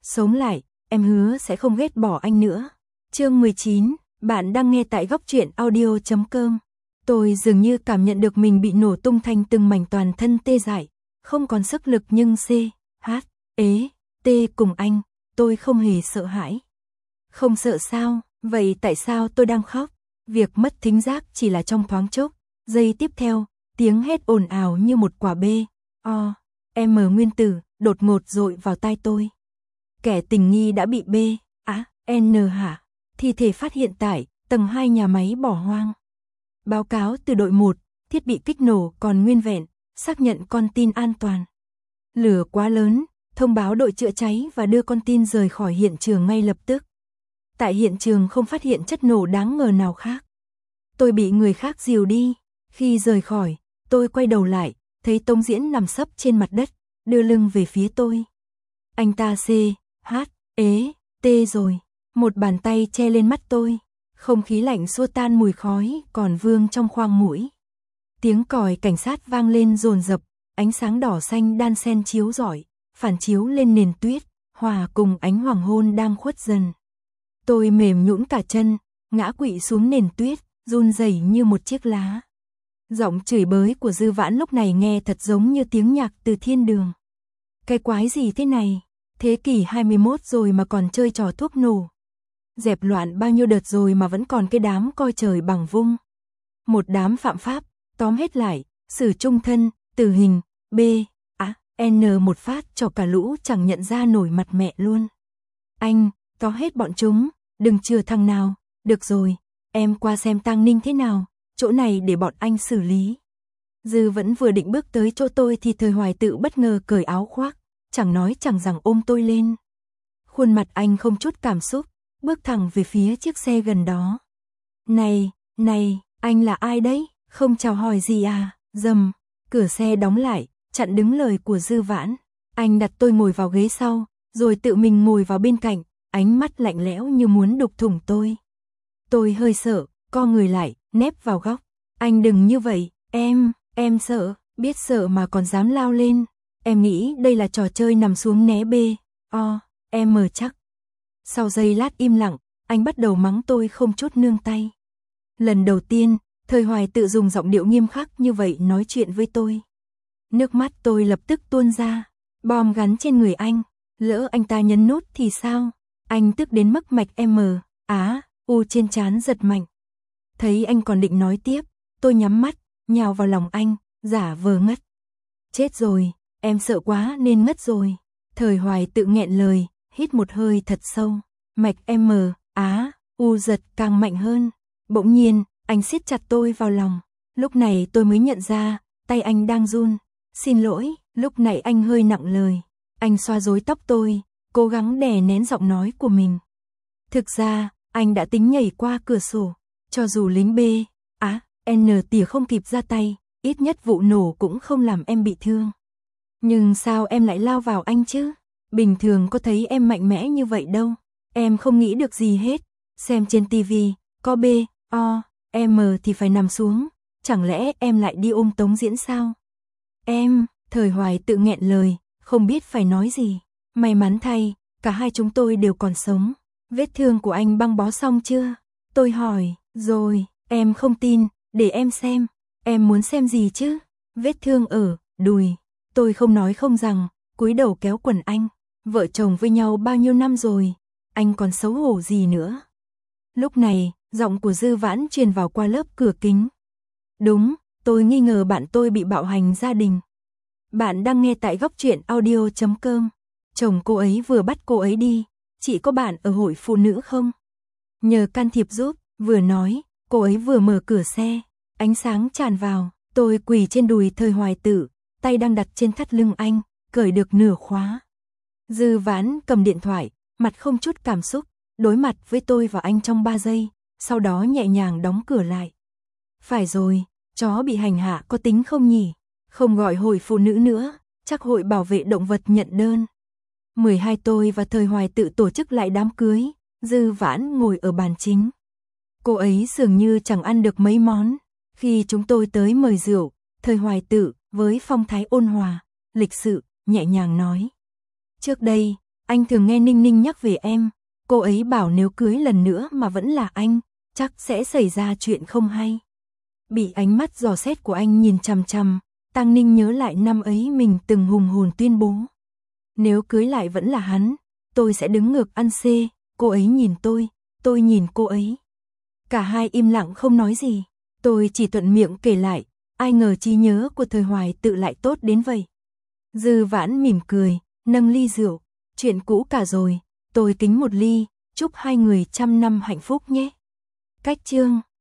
sống lại, em hứa sẽ không ghét bỏ anh nữa. Chương 19, bạn đang nghe tại góc truyện audio.com. Tôi dường như cảm nhận được mình bị nổ tung thành từng mảnh, toàn thân tê dại, không còn sức lực, nhưng T cùng anh, tôi không hề sợ hãi. Không sợ sao? Vậy tại sao tôi đang khóc? Việc mất thính giác chỉ là trong thoáng chốc. Giây tiếp theo, tiếng hét ồn ào như một quả B.O.M nguyên tử đột ngột dội vào tai tôi. Kẻ tình nghi đã bị B.A.N hả? Thi thể phát hiện tại tầng 2 nhà máy bỏ hoang. Báo cáo từ đội 1, thiết bị kích nổ còn nguyên vẹn, xác nhận con tin an toàn. Lửa quá lớn, thông báo đội chữa cháy và đưa con tin rời khỏi hiện trường ngay lập tức. Tại hiện trường không phát hiện chất nổ đáng ngờ nào khác. Tôi bị người khác dìu đi. Khi rời khỏi, tôi quay đầu lại, thấy Tống Diễn nằm sấp trên mặt đất, đưa lưng về phía tôi. Anh ta CHT rồi. Một bàn tay che lên mắt tôi. Không khí lạnh xua tan mùi khói còn vương trong khoang mũi. Tiếng còi cảnh sát vang lên dồn dập, ánh sáng đỏ xanh đan xen chiếu rọi, phản chiếu lên nền tuyết, hòa cùng ánh hoàng hôn đang khuất dần. Tôi mềm nhũn cả chân, ngã quỵ xuống nền tuyết, run rẩy như một chiếc lá. Giọng chửi bới của Dư Vãn lúc này nghe thật giống như tiếng nhạc từ thiên đường. Cái quái gì thế này? Thế kỷ 21 rồi mà còn chơi trò thuốc nổ. Dẹp loạn bao nhiêu đợt rồi mà vẫn còn cái đám coi trời bằng vung. Một đám phạm pháp, tóm hết lại, xử chung thân, tử hình, B.A.N một phát cho cả lũ chẳng nhận ra nổi mặt mẹ luôn. Anh, có hết bọn chúng, đừng chừa thằng nào. Được rồi, em qua xem tang Ninh thế nào, chỗ này để bọn anh xử lý. Dư vẫn vừa định bước tới chỗ tôi thì Thời Hoài Tự bất ngờ cởi áo khoác, chẳng nói chẳng rằng ôm tôi lên. Khuôn mặt anh không chút cảm xúc, bước thẳng về phía chiếc xe gần đó. Này, anh là ai đấy? Không chào hỏi gì à? Rầm, cửa xe đóng lại, chặn đứng lời của Dư Vãn. Anh đặt tôi ngồi vào ghế sau, rồi tự mình ngồi vào bên cạnh, ánh mắt lạnh lẽo như muốn đục thủng tôi. Tôi hơi sợ, co người lại, nép vào góc. Anh đừng như vậy, em sợ, biết sợ mà còn dám lao lên. Em nghĩ đây là trò chơi nằm xuống né B.O.M chắc. Sau giây lát im lặng, anh bắt đầu mắng tôi không chút nương tay. Lần đầu tiên, Thời Hoài Tự dùng giọng điệu nghiêm khắc như vậy nói chuyện với tôi. Nước mắt tôi lập tức tuôn ra, bom gắn trên người anh, lỡ anh ta nhấn nút thì sao? Anh tức đến mức mạch U trên trán giật mạnh. Thấy anh còn định nói tiếp, tôi nhắm mắt, nhào vào lòng anh, giả vờ ngất. Chết rồi, em sợ quá nên ngất rồi. Thời Hoài Tự nghẹn lời, hít một hơi thật sâu, mạch U giật càng mạnh hơn. Bỗng nhiên, anh siết chặt tôi vào lòng. Lúc này tôi mới nhận ra, tay anh đang run. Xin lỗi, lúc nãy anh hơi nặng lời. Anh xoa rối tóc tôi, cố gắng đè nén giọng nói của mình. Thực ra, anh đã tính nhảy qua cửa sổ. Cho dù lính B.A.N tỉa không kịp ra tay, ít nhất vụ nổ cũng không làm em bị thương. Nhưng sao em lại lao vào anh chứ? Bình thường có thấy em mạnh mẽ như vậy đâu. Em không nghĩ được gì hết. Xem trên tivi, có B.O.M thì phải nằm xuống. Chẳng lẽ em lại đi ôm Tống Diễn sao? Thời Hoài Tự nghẹn lời, không biết phải nói gì. May mắn thay, cả hai chúng tôi đều còn sống. Vết thương của anh băng bó xong chưa? Tôi hỏi, rồi, em không tin, để em xem. Em muốn xem gì chứ? Vết thương ở đùi. Tôi không nói không rằng, cúi đầu kéo quần anh. Vợ chồng với nhau bao nhiêu năm rồi, anh còn xấu hổ gì nữa? Lúc này, giọng của Dư Vãn truyền vào qua lớp cửa kính. Đúng, tôi nghi ngờ bạn tôi bị bạo hành gia đình. Bạn đang nghe tại góc truyện audio.com. Chồng cô ấy vừa bắt cô ấy đi. Chị có bạn ở hội phụ nữ không? Nhờ can thiệp giúp. Vừa nói, cô ấy vừa mở cửa xe. Ánh sáng tràn vào. Tôi quỳ trên đùi Thời Hoài Tự, tay đang đặt trên thắt lưng anh, cởi được nửa khóa. Dư Vãn cầm điện thoại, mặt không chút cảm xúc, đối mặt với tôi và anh trong 3 giây, sau đó nhẹ nhàng đóng cửa lại. Phải rồi, chó bị hành hạ có tính không nhỉ? Không gọi hội phụ nữ nữa, chắc hội bảo vệ động vật nhận đơn. 12 tôi và Thời Hoài Tự tổ chức lại đám cưới, Dư Vãn ngồi ở bàn chính. Cô ấy dường như chẳng ăn được mấy món. Khi chúng tôi tới mời rượu, Thời Hoài Tự với phong thái ôn hòa, lịch sự, nhẹ nhàng nói. Trước đây, Anh thường nghe Ninh Ninh nhắc về em, cô ấy bảo nếu cưới lần nữa mà vẫn là anh, chắc sẽ xảy ra chuyện không hay. Bị ánh mắt dò xét của anh nhìn chằm chằm, Tăng Ninh nhớ lại năm ấy mình từng hùng hồn tuyên bố. Nếu cưới lại vẫn là hắn, tôi sẽ đứng ngược ăn xê, cô ấy nhìn tôi nhìn cô ấy. Cả hai im lặng không nói gì, tôi chỉ thuận miệng kể lại, ai ngờ trí nhớ của thời Hoài tự lại tốt đến vậy. Dư Vãn mỉm cười, nâng ly rượu, chuyện cũ cả rồi, tôi kính một ly, chúc hai người trăm năm hạnh phúc nhé. Cách chương